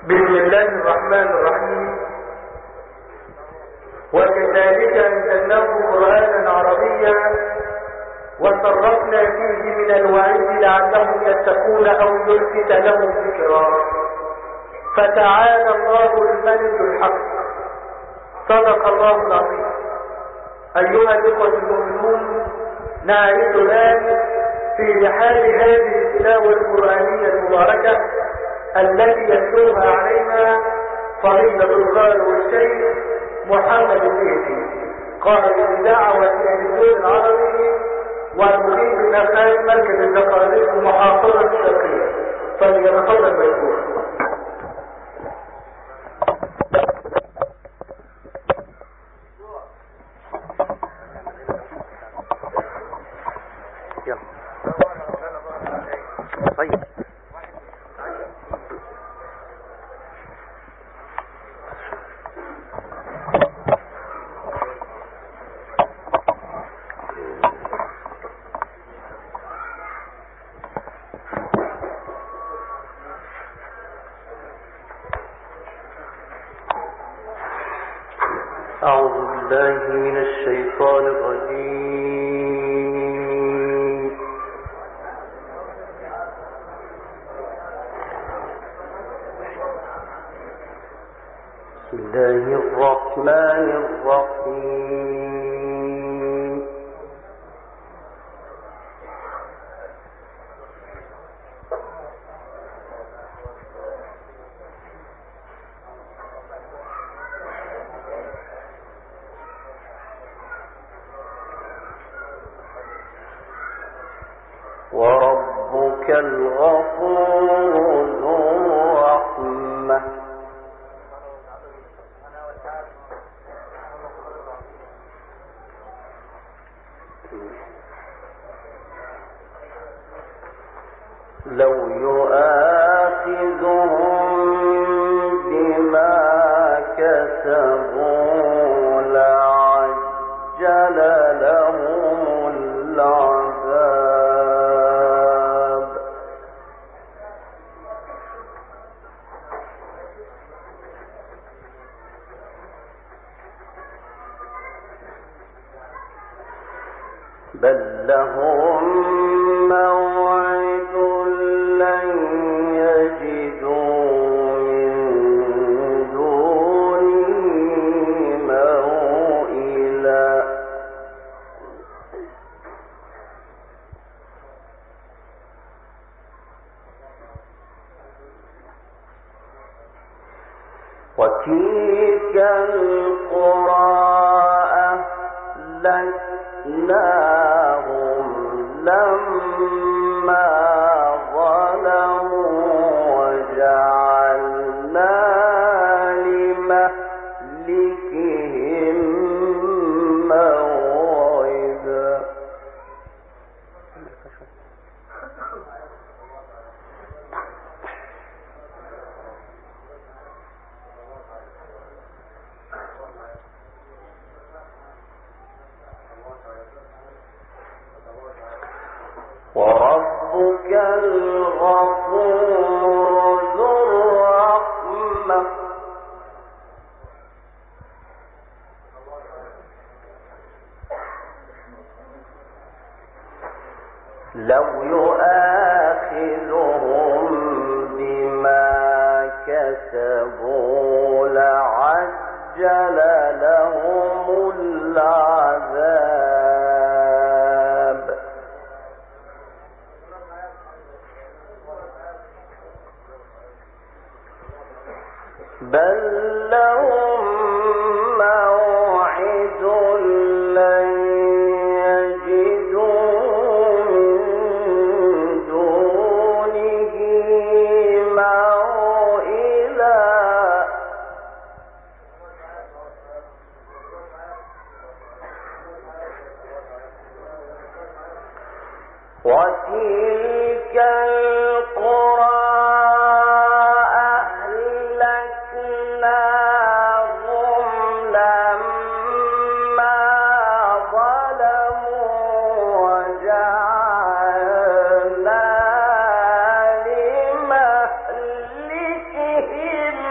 بسم الله الرحمن الرحيم. وكذلك أنزلناه قرآنا عربيا وصرفنا فيه من الوعيد لعلهم يتقون أو يلفت لهم ذكرا. فتعالى الله الملك الحق. صدق الله العظيم. أيها الإخوة المؤمنون، نعيش الآن في رحاب هذه التلاوة القرآنية المباركة التي يتلوها علينا فضيلة القارئ والشيخ محمد الزيدي، قائد دعوة الدين العربي والمقيم بمكان مركز الزقازيق المحافظة الشرقية. فليتفضل مشكورا. أعوذ بالله من الشيطان الرجيم. بسم الله الرحمن الرحيم. وربك الغفور ذو الرحمة. لو يؤاخذهم بما كسبوا لعجل لهم العذاب، بل لهم موعد لن يجدوا من دونه موئلا. وتلك القرى أهلكناهم لما ظلموا وجعلنا لمهلكهم موعدا. وربك الغفور ذو الرحمة. لو يؤاخذهم بما كسبوا لعجل لهم العذاب، بل لهم موعد لن يجدوا من دونه موئلا. وتلك القرى لمهلكهم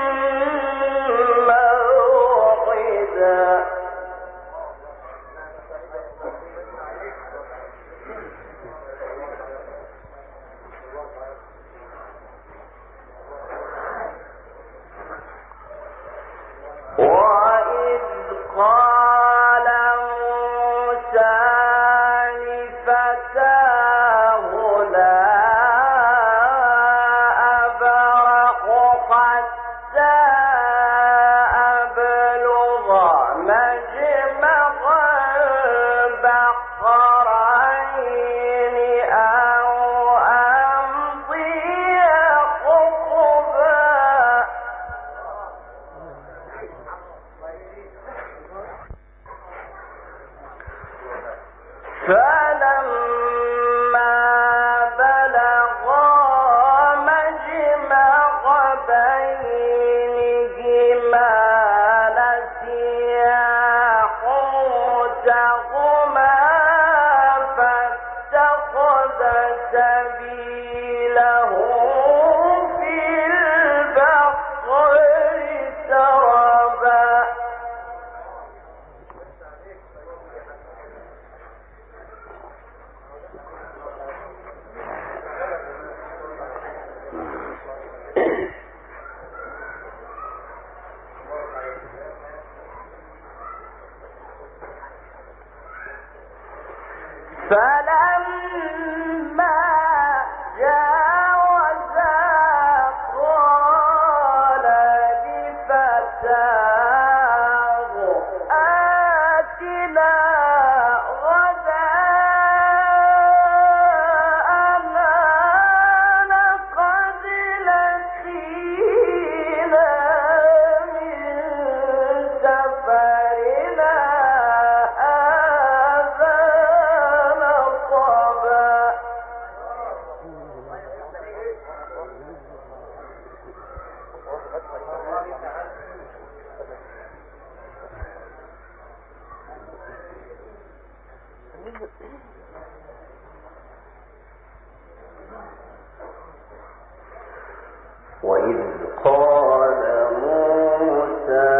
وإذ قال موسى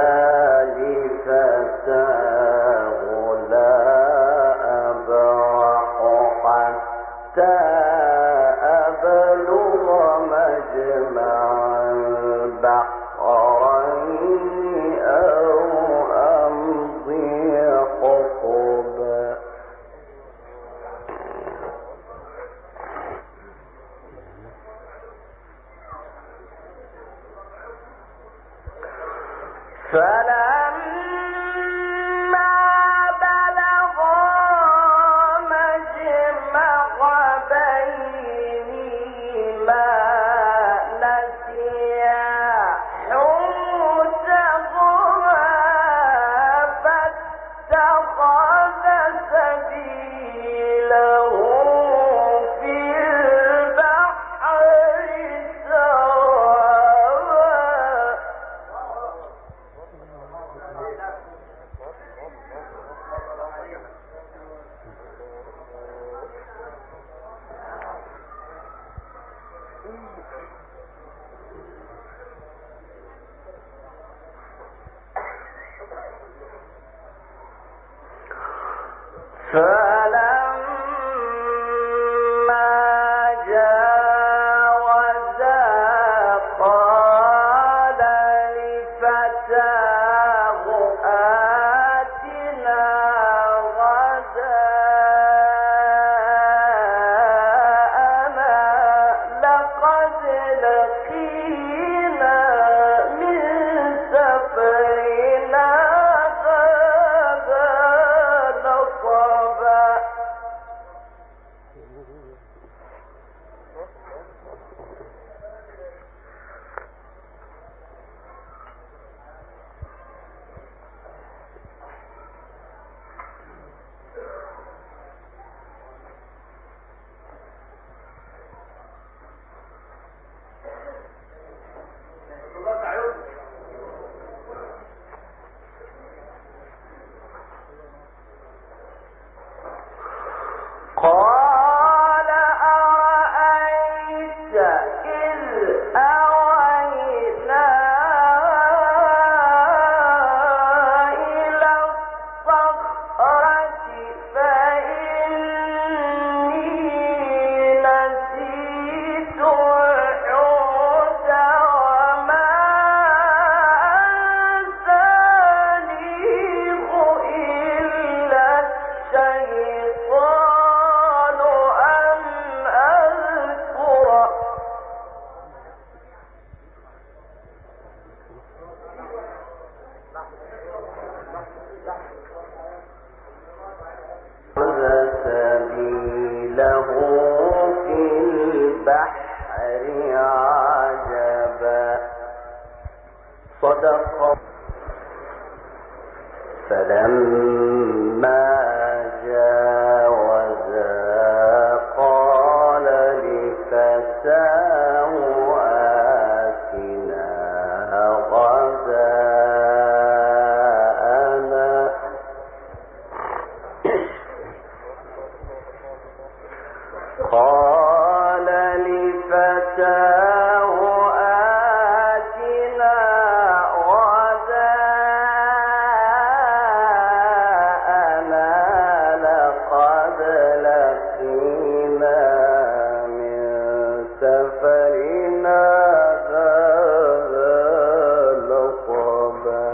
لفتاه لا أبرح حتى أبلغ مجمع البحرين أو أمضي حقبا فلما بلغا مجمع بينهما نسيا حوتهما فاتخذ سبيله في البحر فلما جاوزا قال لفتاه آتنا غداءنا لقد لقينا من سفرنا هذا نصبا قال أرأيت إذ أوينا إلى الصخرة فإني نسيت الحوت وما أنسانيه إلا الشيطان أن أذكره سبيله في البحر عجبا صدق فلما جاوزا قال لفتاه آتنا غداءنا قال لفتاه آتنا غداءنا لقد لقينا من سفرنا هذا نصبا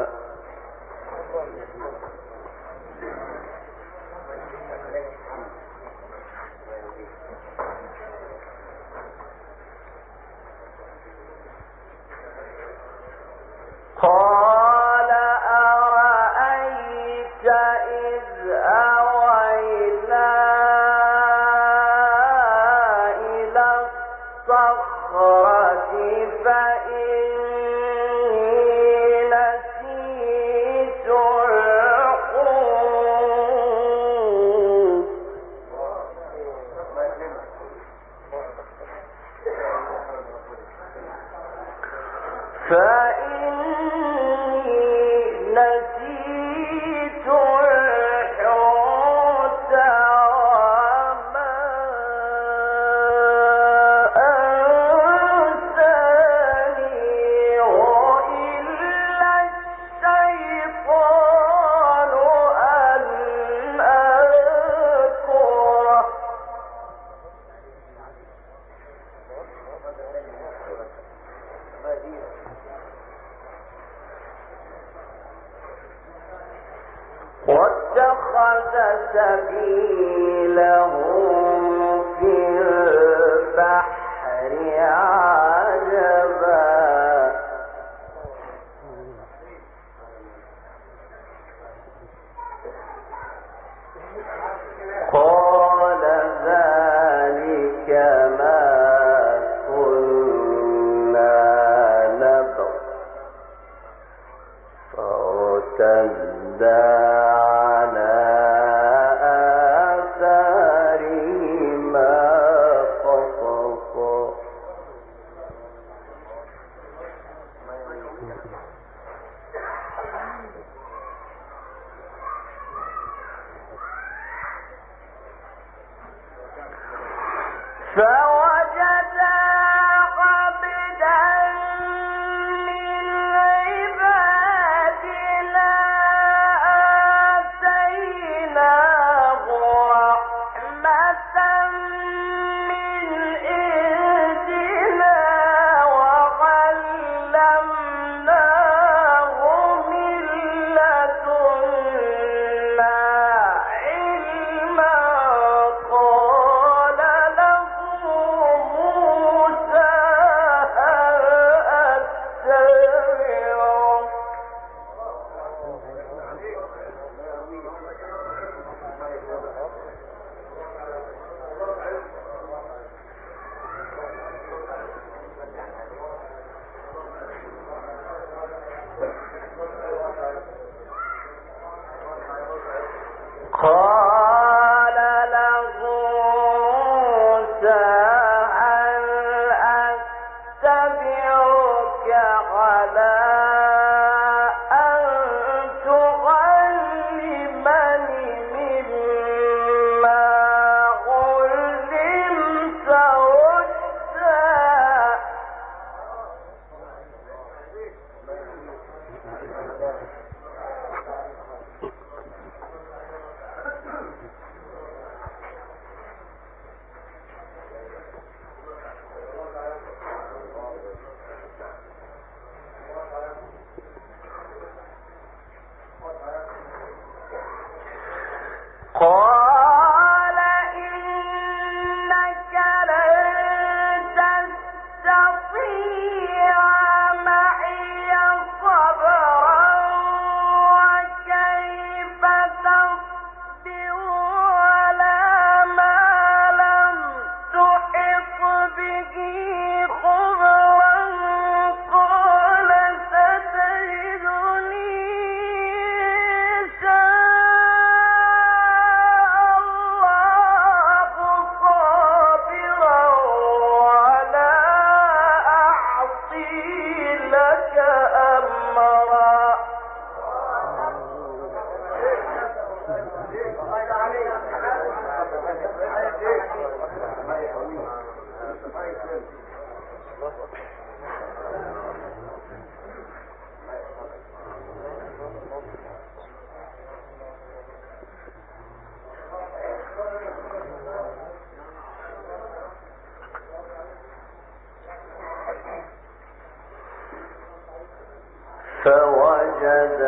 فوجد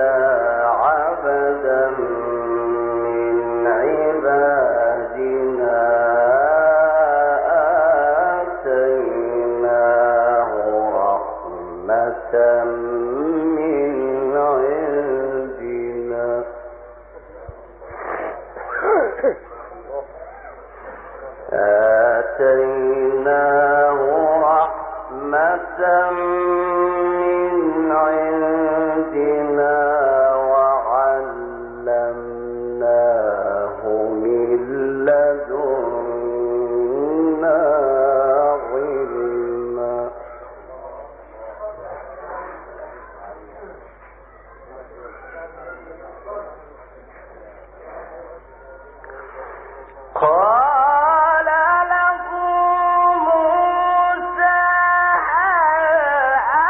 عبدا من عبادنا آتيناه رحمة من عندنا وعلمناه من لدنا علما. قال له موسى هل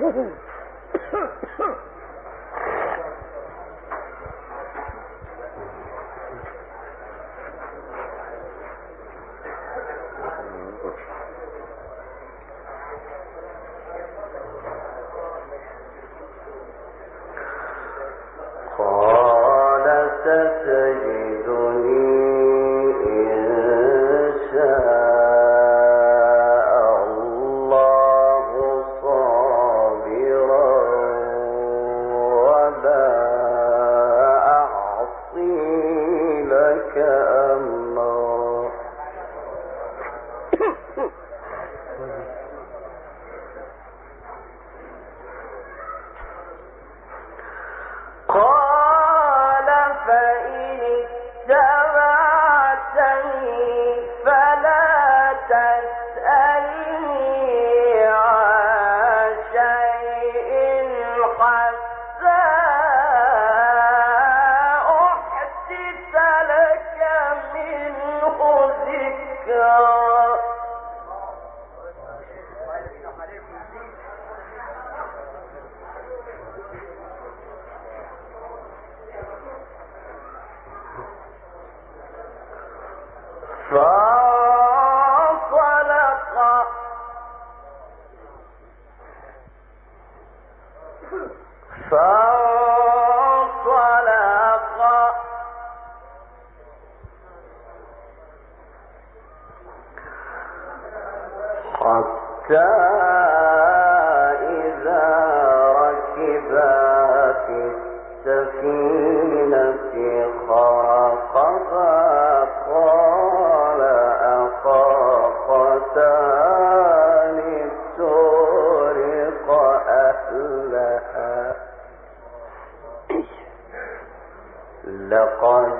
لقد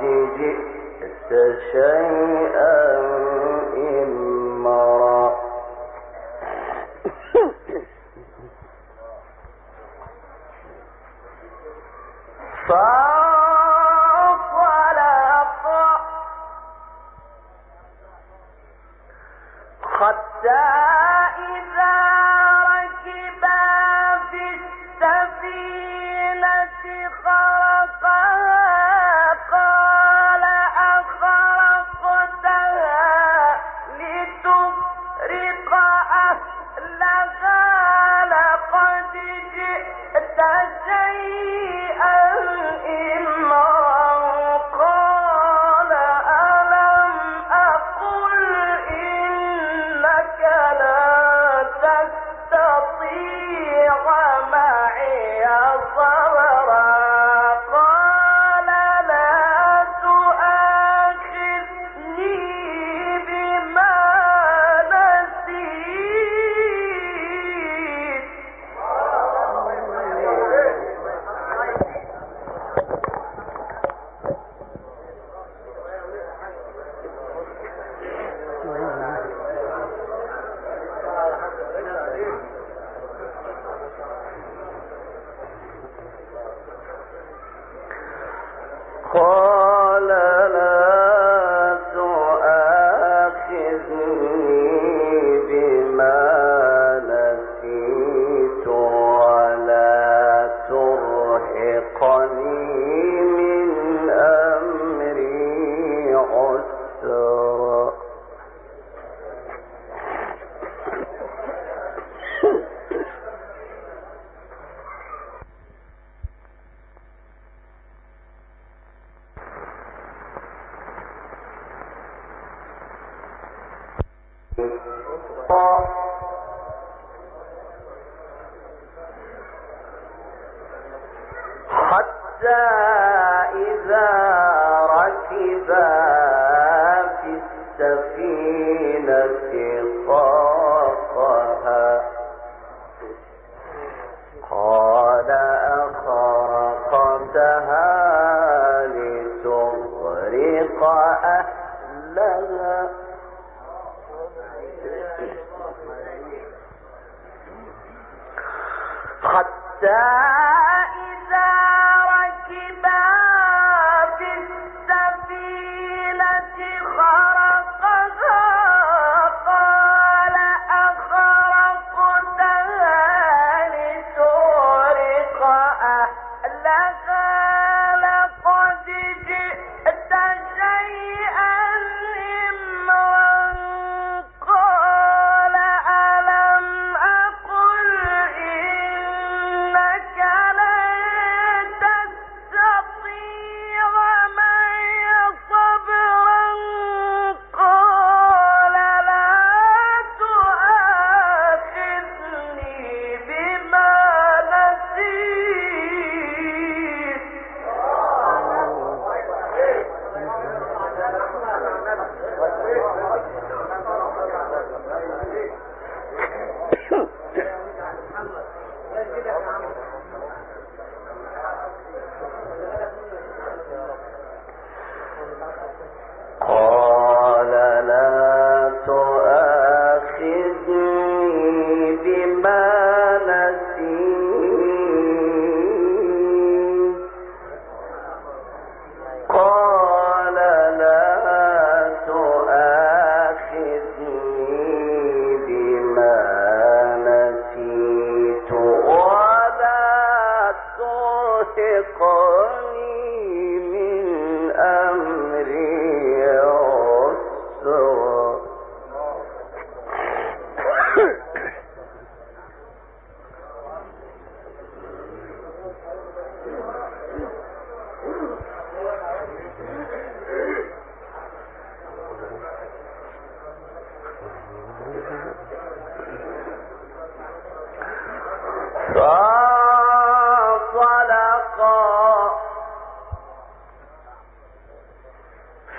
جئت شيئا إمرا حتى إذا ركبا في السفينة خرقها قال أخرقتها لتغرق أهلها لقد جئت شيئا إمرا قال ألم أقل إنك لا تستطيع معي صبرا قال لا تؤاخذني بما نسيت قال لا تؤاخذني بما نسيت ولا ترهقني من أمري عسرا حتى إذا ركبا في السفينة خرقها قال أخرقتها لتغرق أهلها حتى إذا ركبا في السفينة خرقها قال أخرقتها لتغرق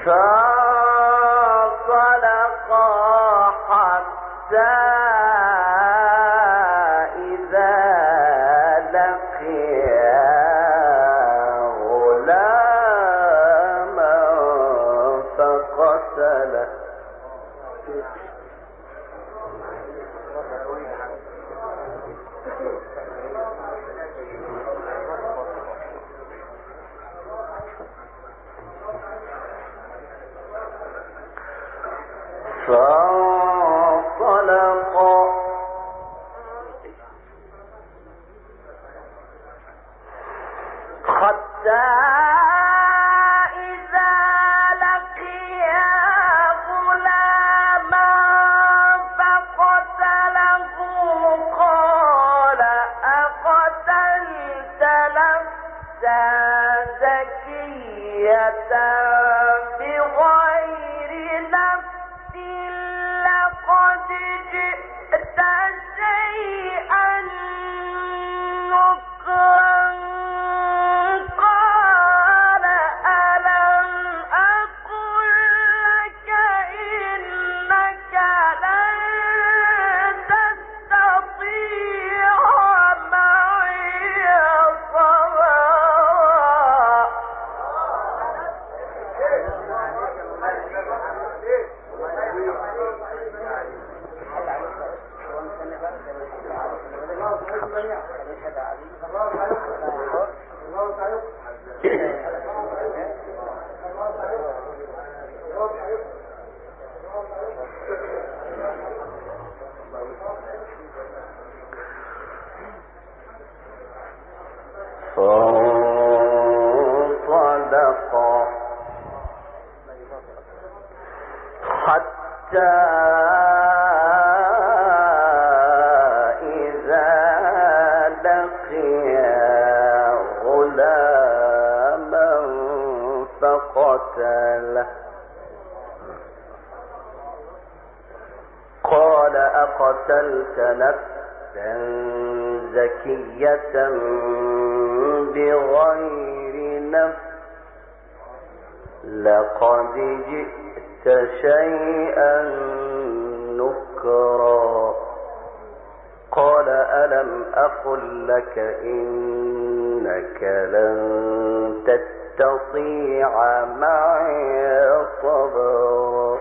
فانطلقا حتى إذا لقيا غلاما فقتله فانطلقا حتى إذا لقيا غلاما فقتله قال أقتلت نفسا زكية بغير نفس لقد جئت شيئا نكرا قال ألم أقل لك إنك لن تستطيع معي صبرا فانطلقا حتى إذا لقيا غلاما فقتله قال أقتلت نفسا زكية بغير نفس لقد جئت شيئا نكرا قال ألم أقل لك إنك لن تستطيع معي صبرا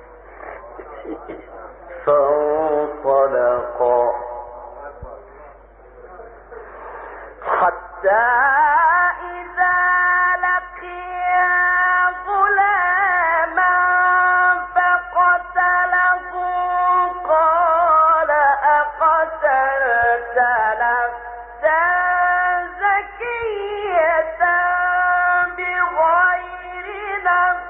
فانطلقا حتى إذا لقيا غلاما فقتله قال أقتلت نفسا زكية بغير نفس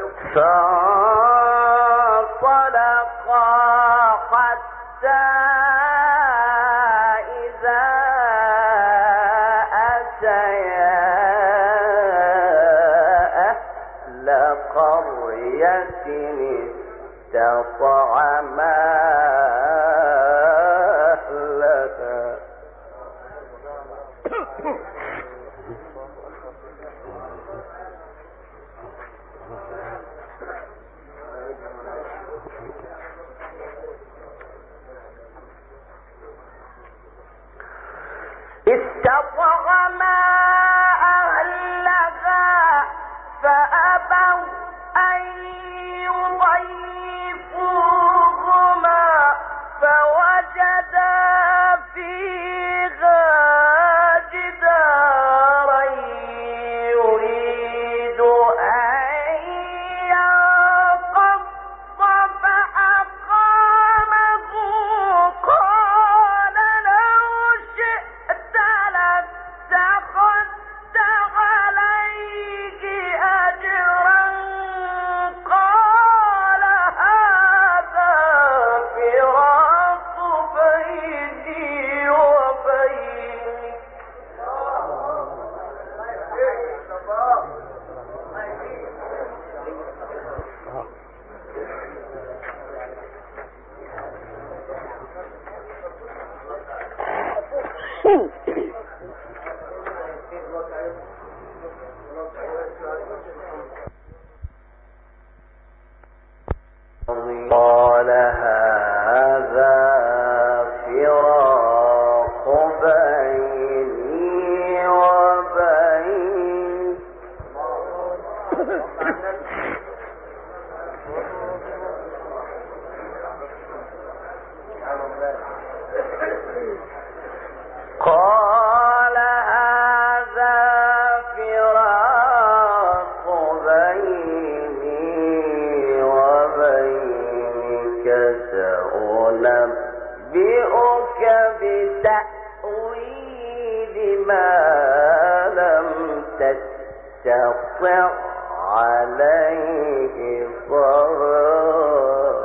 فانطلقا حتى إذا أتيا أهل قرية استطعما أهلها فأبوا أن يضيفوهما فوجدا فيها جدارا يريد أن ينقض فأقامه قال لو شئت لاتخذت عليه أجرا قال هذا فراق بيني وبينك قال هذا فراق بيني وبينك قال هذا فراق بيني وبينك سأنبئك بتأويل ما لم تستطع عليه صبرا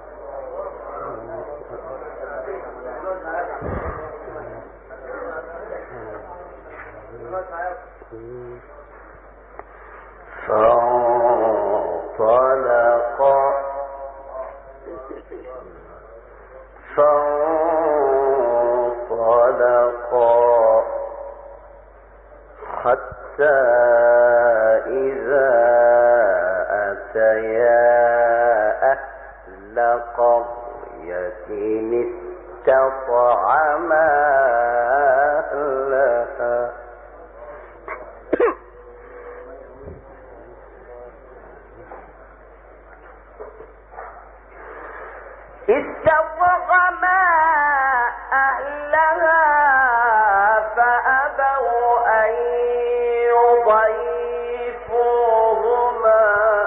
فانطلقا حتى إذا أتيا أهل قرية استطعما أهلها فأبوا أن يضيفوهما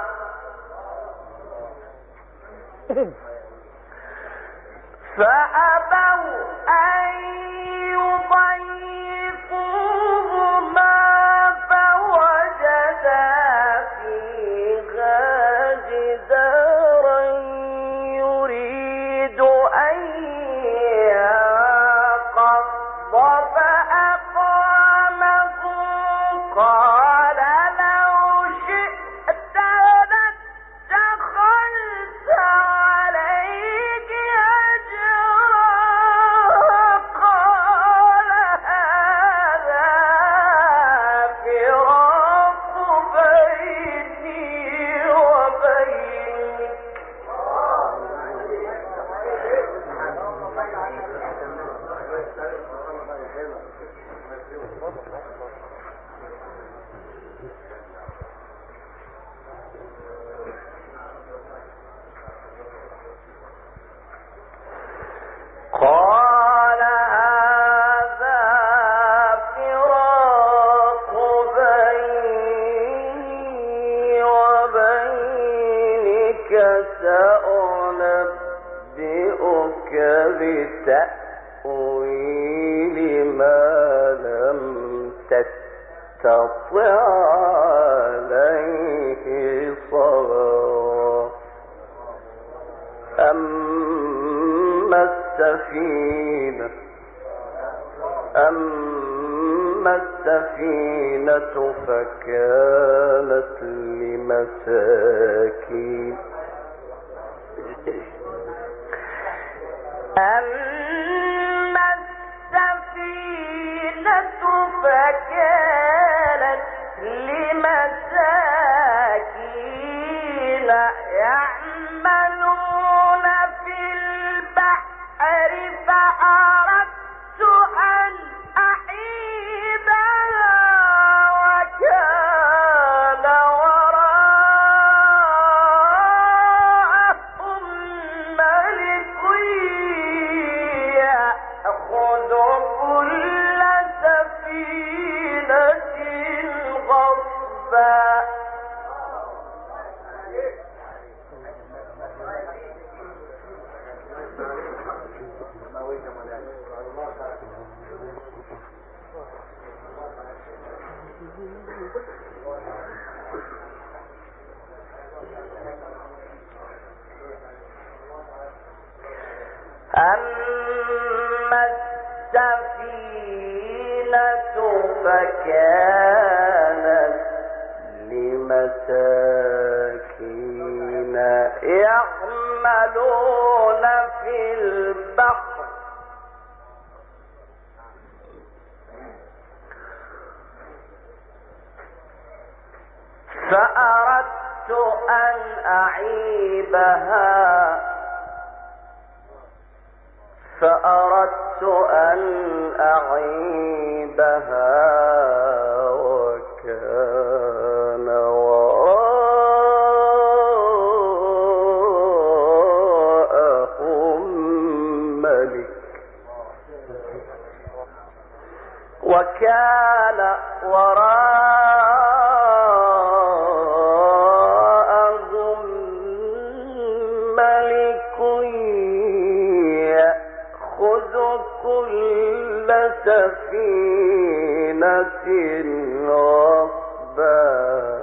فوجدا فيها جدارا يريد أن ينقض فأقامه قال لو شئت لاتخذت عليه أجرا قال هذا فراق بيني وبينك قال هذا فراق بيني وبينك سأنبئك بتأويل ما لم تستطع عليه صبرا السفينة فكانت لمساكين يعملون في البحر فأردت أن أعيبها وكان وراءهم ملك يأخذ كل سفينة غصبا. أما السفينة فكانت لمساكين يعملون في البحر فأردت أن أعيبها وكان وراءهم ملك يأخذ كل سفينة غصبا.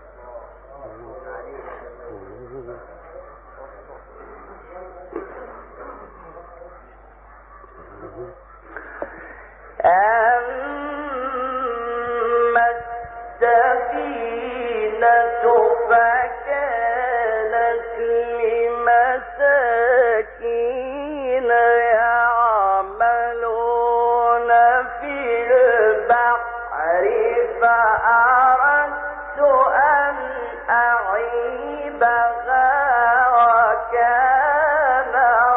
أما السفينة فكانت لمساكين يعملون في البحر فأردت أن أعيبها وكان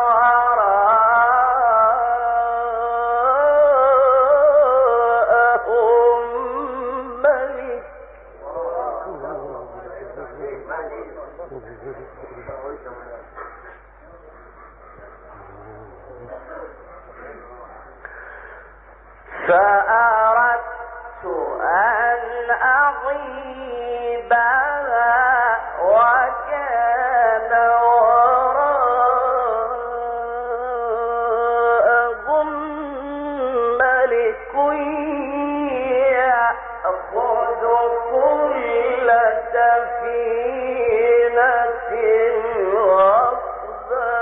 وراءهم ملك فأردت أن أعيبها وكان وراءهم ملك يأخذ كل سفينة غصبا.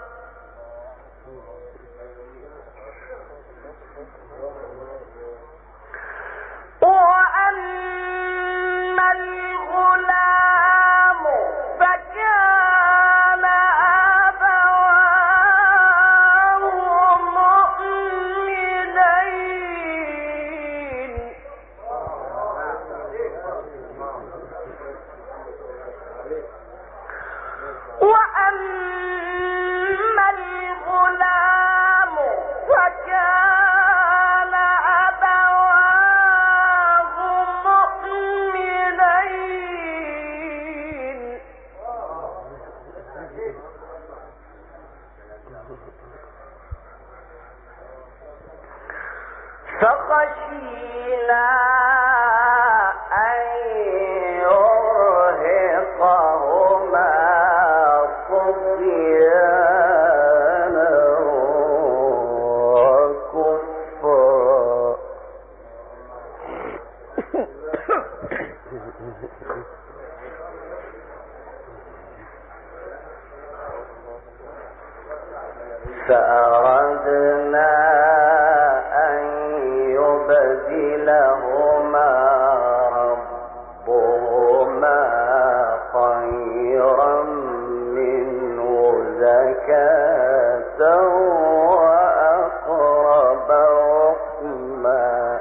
وأما الغلام فكان أبواه مؤمنين وأما الغلام فكان أبواه مؤمنين فخشينا أن يرهقهما طغيانا وكفرا. فأردنا أن يبدلهما ربهما خيرا منه زكاة وأقرب رحما.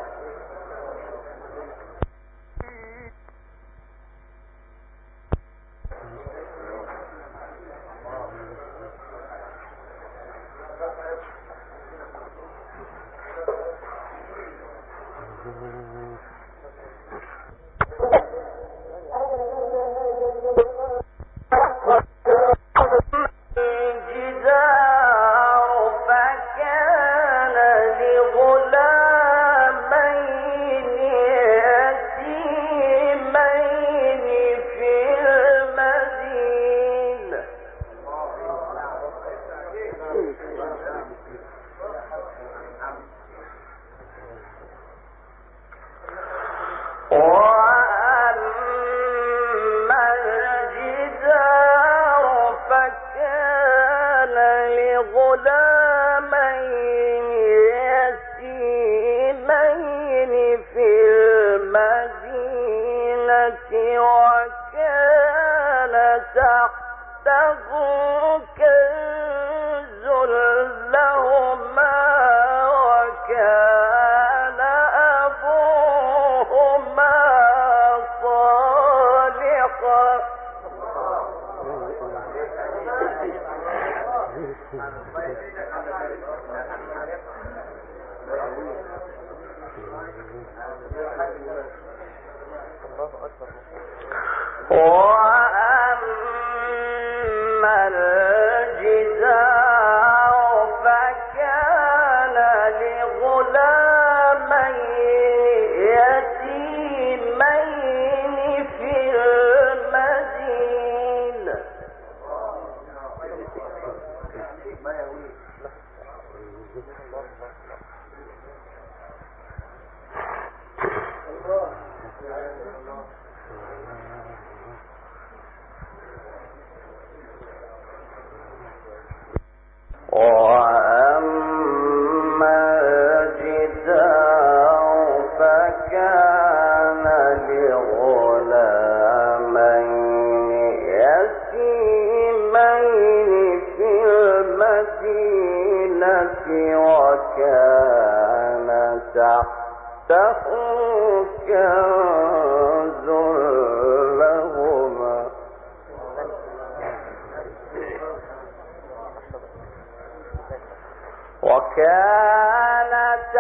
وكان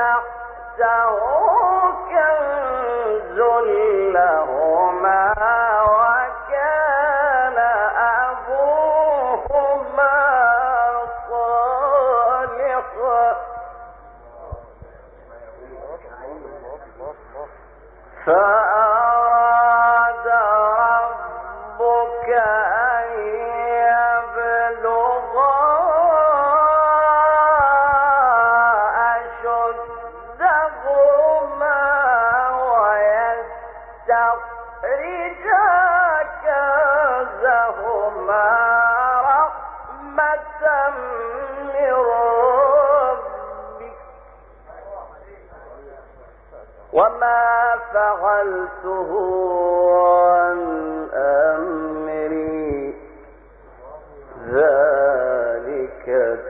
تحته كنز لهما وكان أبوهما صالحا فأراد ربك أن يبلغا أشدهما ويستخرجا كنزهما رحمة من ربك وما فعلته عن أمري ذلك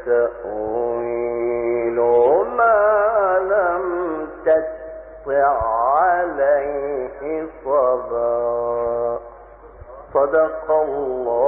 تأويل ما لم تستطع عليه صبرا. صدق الله